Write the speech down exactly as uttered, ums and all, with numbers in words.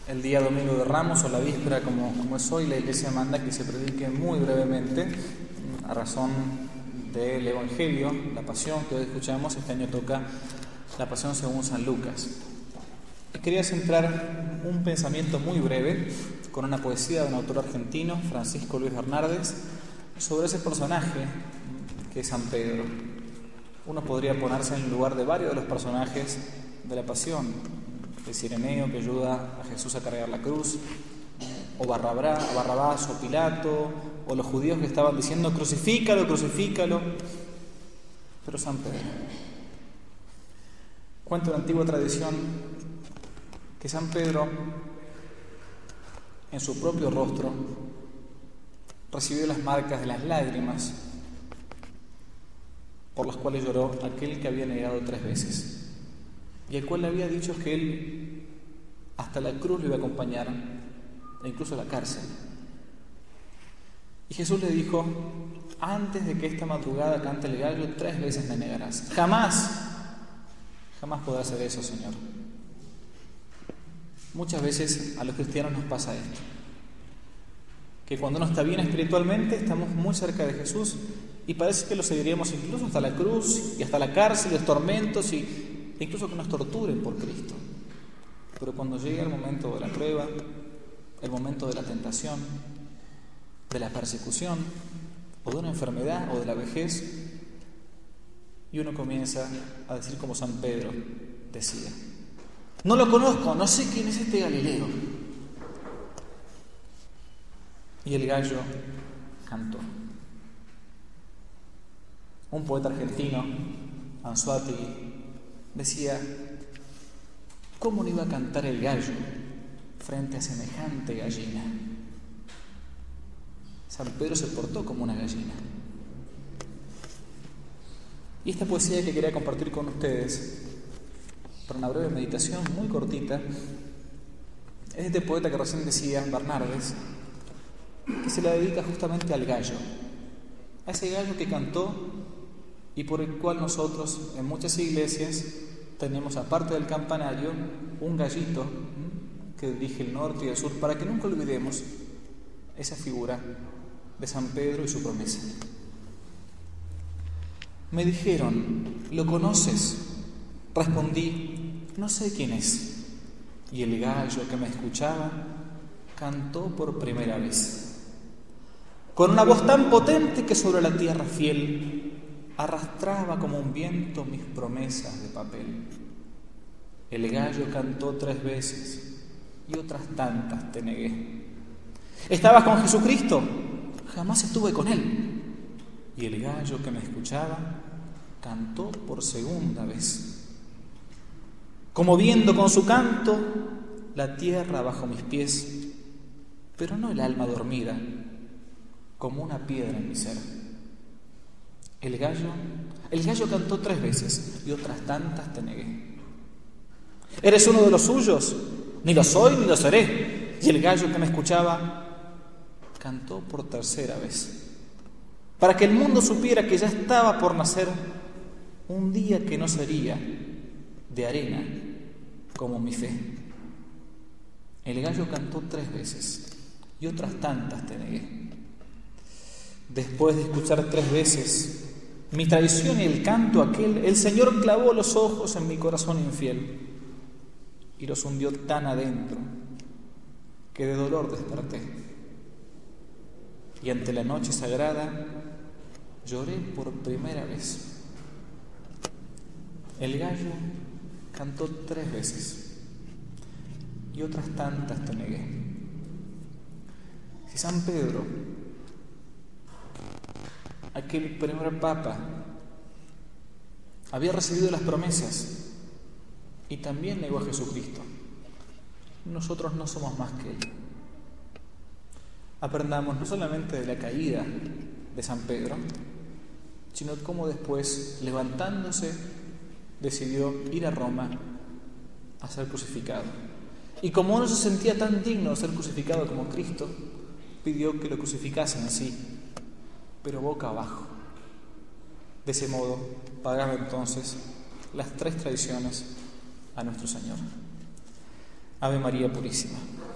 el día domingo de Ramos o la víspera como, como es hoy, la Iglesia manda que se predique muy brevemente a razón del Evangelio, la Pasión que hoy escuchamos. Este año toca la Pasión según San Lucas. Y quería centrar un pensamiento muy breve con una poesía de un autor argentino, Francisco Luis Bernardes, sobre ese personaje que es San Pedro. Uno podría ponerse en el lugar de varios de los personajes de la Pasión: el Cireneo que ayuda a Jesús a cargar la cruz, o Barrabás, Barrabás o Pilato, o los judíos que estaban diciendo crucifícalo, crucifícalo. Pero San Pedro. Cuenta una antigua tradición que San Pedro, en su propio rostro, recibió las marcas de las lágrimas por las cuales lloró aquel que había negado tres veces, y el cual le había dicho que él hasta la cruz lo iba a acompañar, e incluso a la cárcel. Y Jesús le dijo: antes de que esta madrugada cante el gallo, tres veces me negarás. Jamás, jamás podrás hacer eso, Señor. Muchas veces a los cristianos nos pasa esto, que cuando uno está bien espiritualmente estamos muy cerca de Jesús y parece que lo seguiríamos incluso hasta la cruz y hasta la cárcel, los tormentos y incluso que nos torturen por Cristo. Pero cuando llega el momento de la prueba, el momento de la tentación, de la persecución, o de una enfermedad, o de la vejez, y uno comienza a decir como San Pedro decía: no lo conozco, no sé quién es este Galileo. Y el gallo cantó. Un poeta argentino, Anzoátegui, decía: ¿cómo no iba a cantar el gallo frente a semejante gallina? San Pedro se portó como una gallina. Y esta poesía que quería compartir con ustedes, para una breve meditación muy cortita, es de este poeta que recién decía, Bernardes, que se la dedica justamente al gallo, a ese gallo que cantó y por el cual nosotros en muchas iglesias tenemos, aparte del campanario, un gallito que dirige el norte y el sur, para que nunca olvidemos esa figura de San Pedro y su promesa. Me dijeron: ¿lo conoces? Respondí: no sé quién es. Y el gallo que me escuchaba cantó por primera vez, con una voz tan potente que sobre la tierra fiel arrastraba como un viento mis promesas de papel. El gallo cantó tres veces y otras tantas te negué. ¿Estabas con Jesucristo? Jamás estuve con él. Y el gallo que me escuchaba cantó por segunda vez, conmoviendo con su canto la tierra bajo mis pies, pero no el alma dormida, como una piedra en mi ser. El gallo, el gallo cantó tres veces y otras tantas te negué. ¿Eres uno de los suyos? Ni lo soy ni lo seré. Y el gallo que me escuchaba cantó por tercera vez, para que el mundo supiera que ya estaba por nacer un día que no sería de arena como mi fe. El gallo cantó tres veces y otras tantas te negué. Después de escuchar tres veces mi traición y el canto aquel, el Señor clavó los ojos en mi corazón infiel y los hundió tan adentro que de dolor desperté. Y ante la noche sagrada lloré por primera vez. El gallo cantó tres veces y otras tantas te negué. Si San Pedro, aquel primer papa, había recibido las promesas y también negó a Jesucristo, nosotros no somos más que él. Aprendamos no solamente de la caída de San Pedro, sino cómo después, levantándose, decidió ir a Roma a ser crucificado. Y como no se sentía tan digno de ser crucificado como Cristo, pidió que lo crucificasen así, pero boca abajo. De ese modo, pagaba entonces las tres traiciones a nuestro Señor. Ave María Purísima.